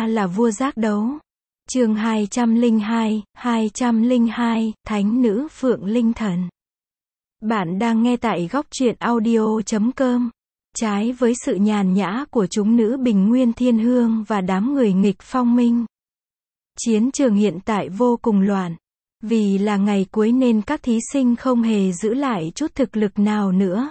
ta là vua giác đấu. Chương 202, Thánh nữ Phượng Linh Thần. Bạn đang nghe tại góc truyện audio.com. Trái với sự nhàn nhã của chúng nữ Bình Nguyên Thiên Hương và đám người nghịch Phong Minh, chiến trường hiện tại vô cùng loạn. Vì là ngày cuối nên các thí sinh không hề giữ lại chút thực lực nào nữa.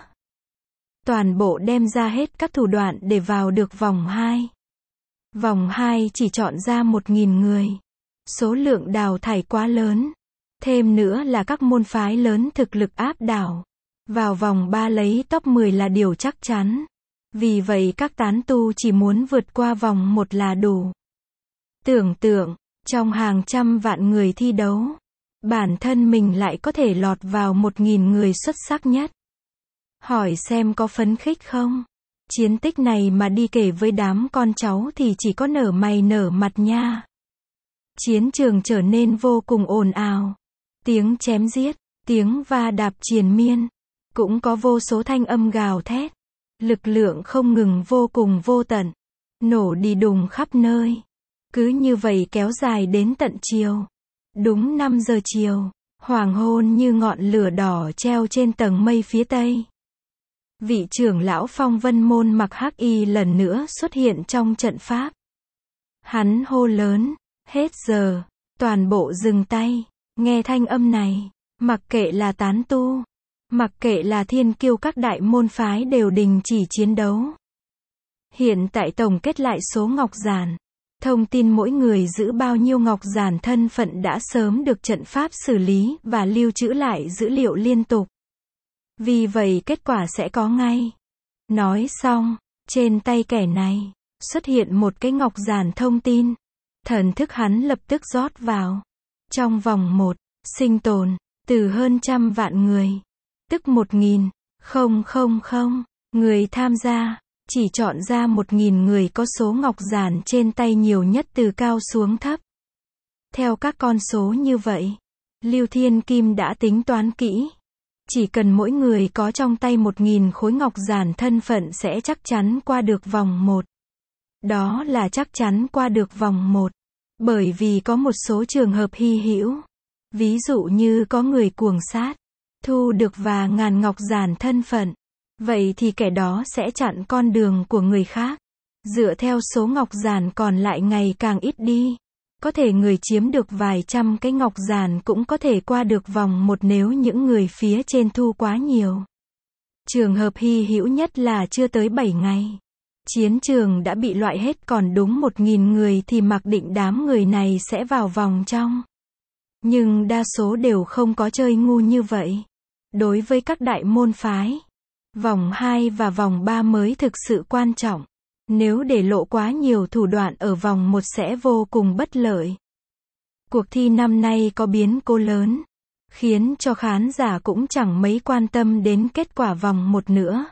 Toàn bộ đem ra hết các thủ đoạn để vào được vòng 2. Vòng 2 chỉ chọn ra 1.000 người. Số lượng đào thải quá lớn. Thêm nữa là các môn phái lớn thực lực áp đảo. Vào vòng 3 lấy top 10 là điều chắc chắn. Vì vậy các tán tu chỉ muốn vượt qua vòng 1 là đủ. Tưởng tượng, trong hàng trăm vạn người thi đấu, bản thân mình lại có thể lọt vào 1.000 người xuất sắc nhất. Hỏi xem có phấn khích không? Chiến tích này mà đi kể với đám con cháu thì chỉ có nở mày nở mặt nha. Chiến trường trở nên vô cùng ồn ào. Tiếng chém giết, tiếng va đạp triền miên. Cũng có vô số thanh âm gào thét. Lực lượng không ngừng vô cùng vô tận. Nổ đi đùng khắp nơi. Cứ như vậy kéo dài đến tận chiều. Đúng 5 giờ chiều, hoàng hôn như ngọn lửa đỏ treo trên tầng mây phía tây. Vị trưởng lão Phong Vân Môn mặc hắc y lần nữa xuất hiện trong trận pháp. Hắn hô lớn, hết giờ, toàn bộ dừng tay, nghe thanh âm này, mặc kệ là tán tu, mặc kệ là thiên kiêu các đại môn phái đều đình chỉ chiến đấu. Hiện tại tổng kết lại số ngọc giản. Thông tin mỗi người giữ bao nhiêu ngọc giản thân phận đã sớm được trận pháp xử lý và lưu trữ lại dữ liệu liên tục. Vì vậy kết quả sẽ có ngay. Nói xong, trên tay kẻ này, xuất hiện một cái ngọc giản thông tin. Thần thức hắn lập tức rót vào. Trong vòng 1, sinh tồn, từ hơn 100 vạn người. Tức 1.000 người tham gia. Chỉ chọn ra 1.000 người có số ngọc giản trên tay nhiều nhất từ cao xuống thấp. Theo các con số như vậy, Lưu Thiên Kim đã tính toán kỹ. Chỉ cần mỗi người có trong tay 1.000 khối ngọc giản thân phận sẽ chắc chắn qua được vòng 1. Đó là chắc chắn qua được vòng 1. Bởi vì có một số trường hợp hy hữu. Ví dụ như có người cuồng sát, thu được và ngàn ngọc giản thân phận. Vậy thì kẻ đó sẽ chặn con đường của người khác. Dựa theo số ngọc giản còn lại ngày càng ít đi. Có thể người chiếm được vài trăm cái ngọc giản cũng có thể qua được vòng 1 nếu những người phía trên thu quá nhiều. Trường hợp hy hữu nhất là chưa tới 7 ngày. Chiến trường đã bị loại hết còn đúng 1.000 người thì mặc định đám người này sẽ vào vòng trong. Nhưng đa số đều không có chơi ngu như vậy. Đối với các đại môn phái, vòng 2 và vòng 3 mới thực sự quan trọng. Nếu để lộ quá nhiều thủ đoạn ở vòng 1 sẽ vô cùng bất lợi. Cuộc thi năm nay có biến cố lớn, khiến cho khán giả cũng chẳng mấy quan tâm đến kết quả vòng 1 nữa.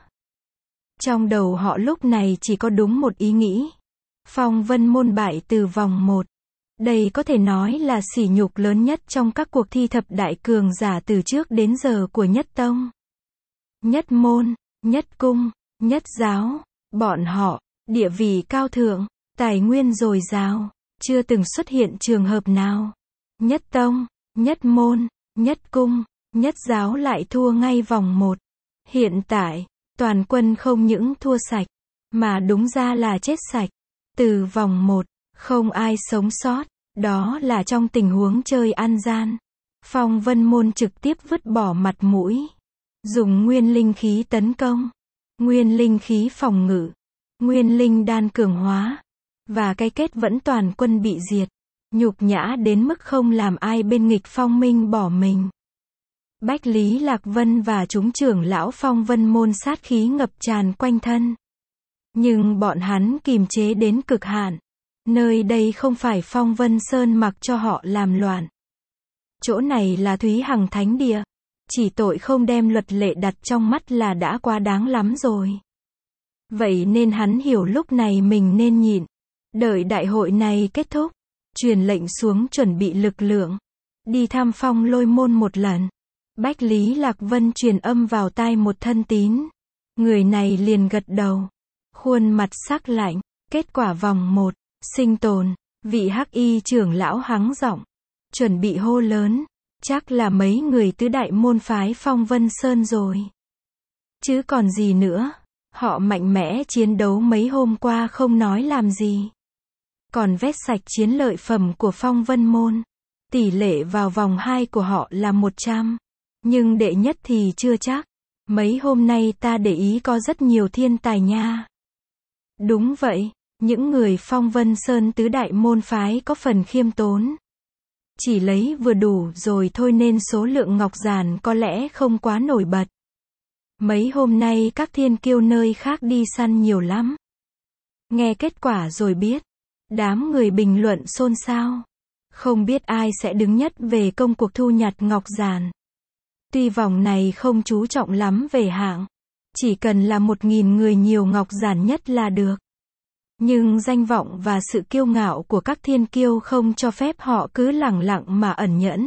Trong đầu họ lúc này chỉ có đúng một ý nghĩ. Phong Vân Môn bại từ vòng 1. Đây có thể nói là sỉ nhục lớn nhất trong các cuộc thi thập đại cường giả từ trước đến giờ của Nhất Tông. Nhất Môn, Nhất Cung, Nhất Giáo, bọn họ, địa vị cao thượng, tài nguyên dồi dào, chưa từng xuất hiện trường hợp nào. Nhất Tông, Nhất Môn, Nhất Cung, Nhất Giáo lại thua ngay vòng 1. Hiện tại, toàn quân không những thua sạch, mà đúng ra là chết sạch. Từ vòng 1, không ai sống sót, đó là trong tình huống chơi ăn gian. Phong Vân Môn trực tiếp vứt bỏ mặt mũi. Dùng nguyên linh khí tấn công, nguyên linh khí phòng ngự, nguyên linh đan cường hóa, và cái kết vẫn toàn quân bị diệt. Nhục nhã đến mức không làm ai bên nghịch Phong Minh bỏ mình. Bách Lý Lạc Vân và chúng trưởng lão Phong Vân Môn sát khí ngập tràn quanh thân. Nhưng bọn hắn kìm chế đến cực hạn. Nơi đây không phải Phong Vân Sơn mặc cho họ làm loạn. Chỗ này là Thúy Hằng Thánh Địa. Chỉ tội không đem luật lệ đặt trong mắt là đã quá đáng lắm rồi. Vậy nên hắn hiểu lúc này mình nên nhịn. Đợi đại hội này kết thúc, truyền lệnh xuống chuẩn bị lực lượng. Đi thăm Phong Lôi Môn một lần. Bách Lý Lạc Vân truyền âm vào tai một thân tín. Người này liền gật đầu. Khuôn mặt sắc lạnh. Kết quả vòng 1. Sinh tồn, vị hắc y trưởng lão hắng giọng, chuẩn bị hô lớn, chắc là mấy người tứ đại môn phái Phong Vân Sơn rồi. Chứ còn gì nữa, họ mạnh mẽ chiến đấu mấy hôm qua không nói làm gì. Còn vét sạch chiến lợi phẩm của Phong Vân Môn. Tỷ lệ vào vòng 2 của họ là 100. Nhưng đệ nhất thì chưa chắc. Mấy hôm nay ta để ý có rất nhiều thiên tài nha. Đúng vậy, những người Phong Vân Sơn tứ đại môn phái có phần khiêm tốn. Chỉ lấy vừa đủ rồi thôi nên số lượng ngọc giản có lẽ không quá nổi bật. Mấy hôm nay các thiên kiêu nơi khác đi săn nhiều lắm. Nghe kết quả rồi biết. Đám người bình luận xôn xao. Không biết ai sẽ đứng nhất về công cuộc thu nhặt ngọc giản. Tuy vòng này không chú trọng lắm về hạng. Chỉ cần là 1.000 người nhiều ngọc giản nhất là được. Nhưng danh vọng và sự kiêu ngạo của các thiên kiêu không cho phép họ cứ lẳng lặng mà ẩn nhẫn.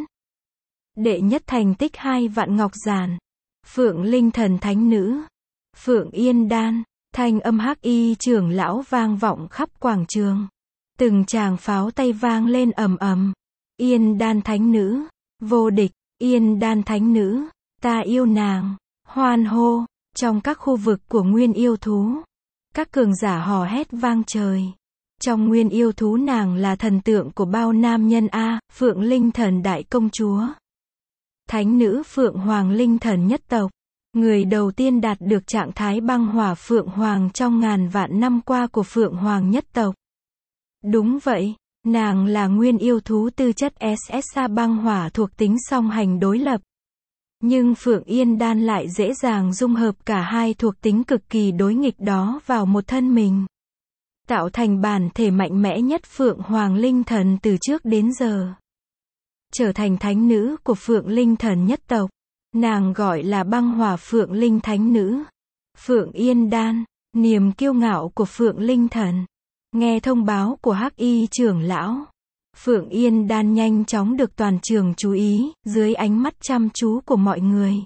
Đệ nhất thành tích 2 vạn ngọc giản. Phượng Linh Thần Thánh Nữ. Phượng Yên Đan. Thanh âm hắc y trưởng lão vang vọng khắp quảng trường. Từng tràng pháo tay vang lên ầm ầm. Yên Đan Thánh Nữ. Vô địch. Yên Đan Thánh Nữ. Ta yêu nàng. Hoan hô. Trong các khu vực của Nguyên Yêu Thú. Các cường giả hò hét vang trời. Trong Nguyên Yêu Thú nàng là thần tượng của bao nam nhân a, Phượng Linh Thần Đại Công Chúa. Thánh nữ Phượng Hoàng Linh Thần nhất tộc. Người đầu tiên đạt được trạng thái băng hỏa Phượng Hoàng trong ngàn vạn năm qua của Phượng Hoàng nhất tộc. Đúng vậy, nàng là nguyên yêu thú tư chất SSA băng hỏa thuộc tính song hành đối lập. Nhưng Phượng Yên Đan lại dễ dàng dung hợp cả hai thuộc tính cực kỳ đối nghịch đó vào một thân mình. Tạo thành bản thể mạnh mẽ nhất Phượng Hoàng Linh Thần từ trước đến giờ. Trở thành thánh nữ của Phượng Linh Thần nhất tộc. Nàng gọi là băng hỏa Phượng Linh Thánh Nữ. Phượng Yên Đan, niềm kiêu ngạo của Phượng Linh Thần. Nghe thông báo của hắc y trưởng lão. Phượng Yên Đan nhanh chóng được toàn trường chú ý, dưới ánh mắt chăm chú của mọi người.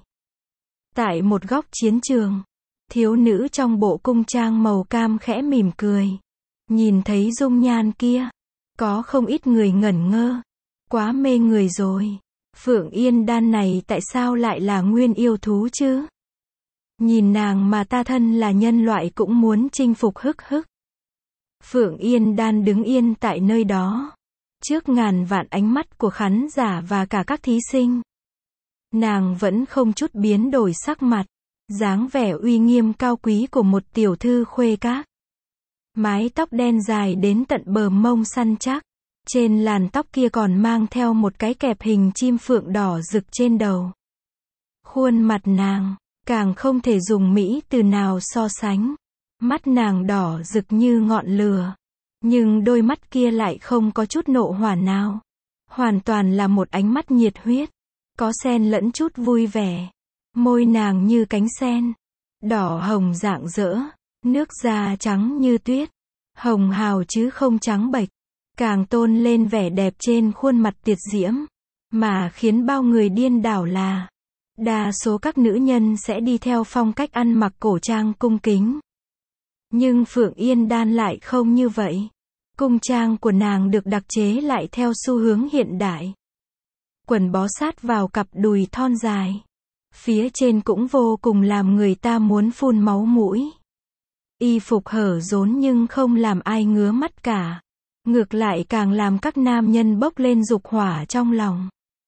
Tại một góc chiến trường, thiếu nữ trong bộ cung trang màu cam khẽ mỉm cười. Nhìn thấy dung nhan kia, có không ít người ngẩn ngơ. Quá mê người rồi. Phượng Yên Đan này tại sao lại là nguyên yêu thú chứ? Nhìn nàng mà ta thân là nhân loại cũng muốn chinh phục hức hức. Phượng Yên Đan đứng yên tại nơi đó. Trước ngàn vạn ánh mắt của khán giả và cả các thí sinh. Nàng vẫn không chút biến đổi sắc mặt. Dáng vẻ uy nghiêm cao quý của một tiểu thư khuê các. Mái tóc đen dài đến tận bờ mông săn chắc. Trên làn tóc kia còn mang theo một cái kẹp hình chim phượng đỏ rực trên đầu. Khuôn mặt nàng, càng không thể dùng mỹ từ nào so sánh. Mắt nàng đỏ rực như ngọn lửa. Nhưng đôi mắt kia lại không có chút nộ hỏa nào. Hoàn toàn là một ánh mắt nhiệt huyết. Có xen lẫn chút vui vẻ. Môi nàng như cánh sen. Đỏ hồng rạng rỡ. Nước da trắng như tuyết. Hồng hào chứ không trắng bệch. Càng tôn lên vẻ đẹp trên khuôn mặt tiệt diễm. Mà khiến bao người điên đảo là. Đa số các nữ nhân sẽ đi theo phong cách ăn mặc cổ trang cung kính. Nhưng Phượng Yên Đan lại không như vậy. Cung trang của nàng được đặc chế lại theo xu hướng hiện đại. Quần bó sát vào cặp đùi thon dài. Phía trên cũng vô cùng làm người ta muốn phun máu mũi. Y phục hở rốn nhưng không làm ai ngứa mắt cả. Ngược lại càng làm các nam nhân bốc lên dục hỏa trong lòng.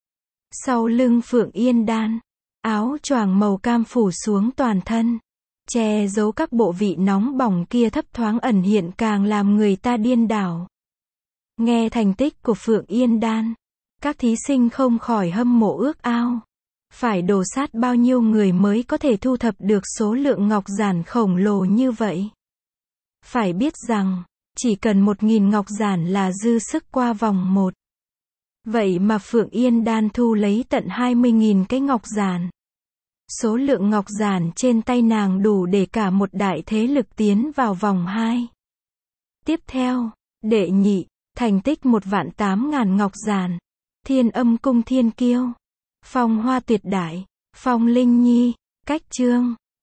Sau lưng Phượng Yên Đan, áo choàng màu cam phủ xuống toàn thân. Che giấu các bộ vị nóng bỏng kia thấp thoáng ẩn hiện càng làm người ta điên đảo. Nghe thành tích của Phượng Yên Đan, các thí sinh không khỏi hâm mộ ước ao. Phải đổ sát bao nhiêu người mới có thể thu thập được số lượng ngọc giản khổng lồ như vậy. Phải biết rằng, chỉ cần 1.000 ngọc giản là dư sức qua vòng 1. Vậy mà Phượng Yên Đan thu lấy tận 20.000 cái ngọc giản. Số lượng ngọc giản trên tay nàng đủ để cả một đại thế lực tiến vào vòng 2. Tiếp theo, đệ nhị, thành tích 1.800.000 ngọc giản. Thiên Âm Cung Thiên Kiêu. Phong Hoa Tuyệt Đại. Phong Linh Nhi. Cách chương.